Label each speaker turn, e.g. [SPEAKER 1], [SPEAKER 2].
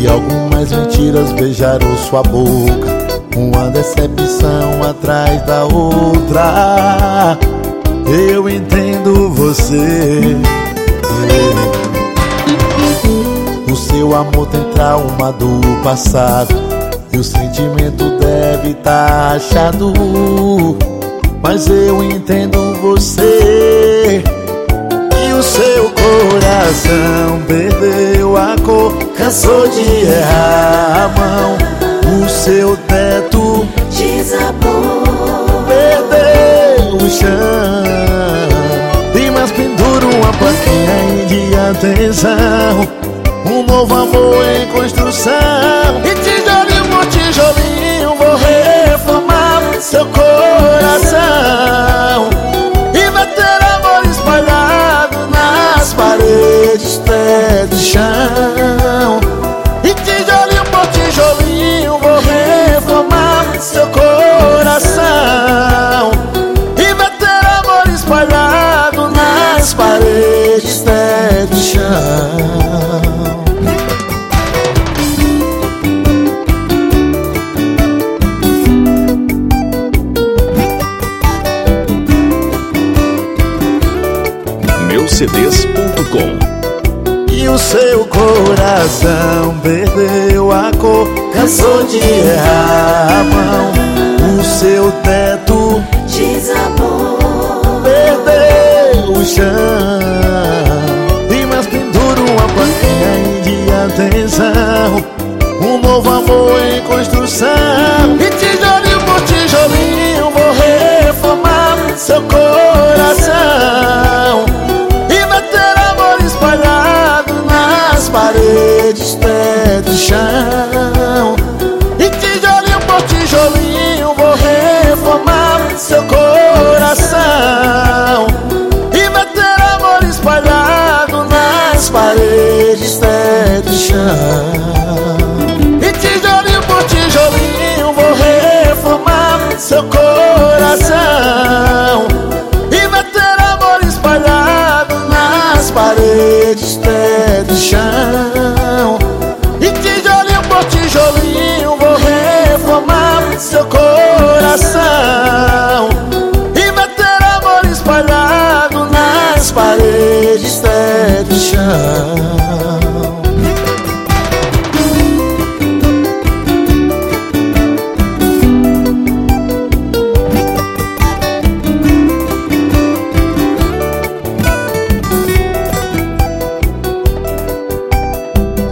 [SPEAKER 1] E algumas mentiras beijaram sua boca, uma decepção atrás da outra. Eu entendo você. O seu amor tem trauma do passado, e o sentimento deve estar achado. Mas eu entendo você. E o seu coração perdeu a cor, cansou de errar a mão. O seu teto
[SPEAKER 2] desabou,
[SPEAKER 1] perdeu o chão. E mais pendura uma plaquinha de atenção, um novo amor em construção. E tijolinho por tijolinho vou reformar seu coração. E vai ter amor espalhado nas paredes, teto e chão. E tijolinho por tijolinho vou reformar seu coração. E vai ter amor espalhado nas paredes, teto e chão.
[SPEAKER 3] Meucds.com.
[SPEAKER 1] E o seu coração perdeu a cor, cansou de errar a mão. O seu teto
[SPEAKER 2] desabou,
[SPEAKER 1] perdeu o chão. E mais pendura uma plaquinha de atenção, um novo amor em construção. E tijolinho por tijolinho vou reformar seu coração. E vai ter amor espalhado nas paredes, teto e chão. E tijolinho por tijolinho vou reformar seu coração. E vai ter amor espalhado nas paredes, teto e chão. E tijolinho por tijolinho vou reformar seu coração. E vai ter amor espalhado nas paredes, teto e chão. E tijolinho por tijolinho vou reformar seu coração.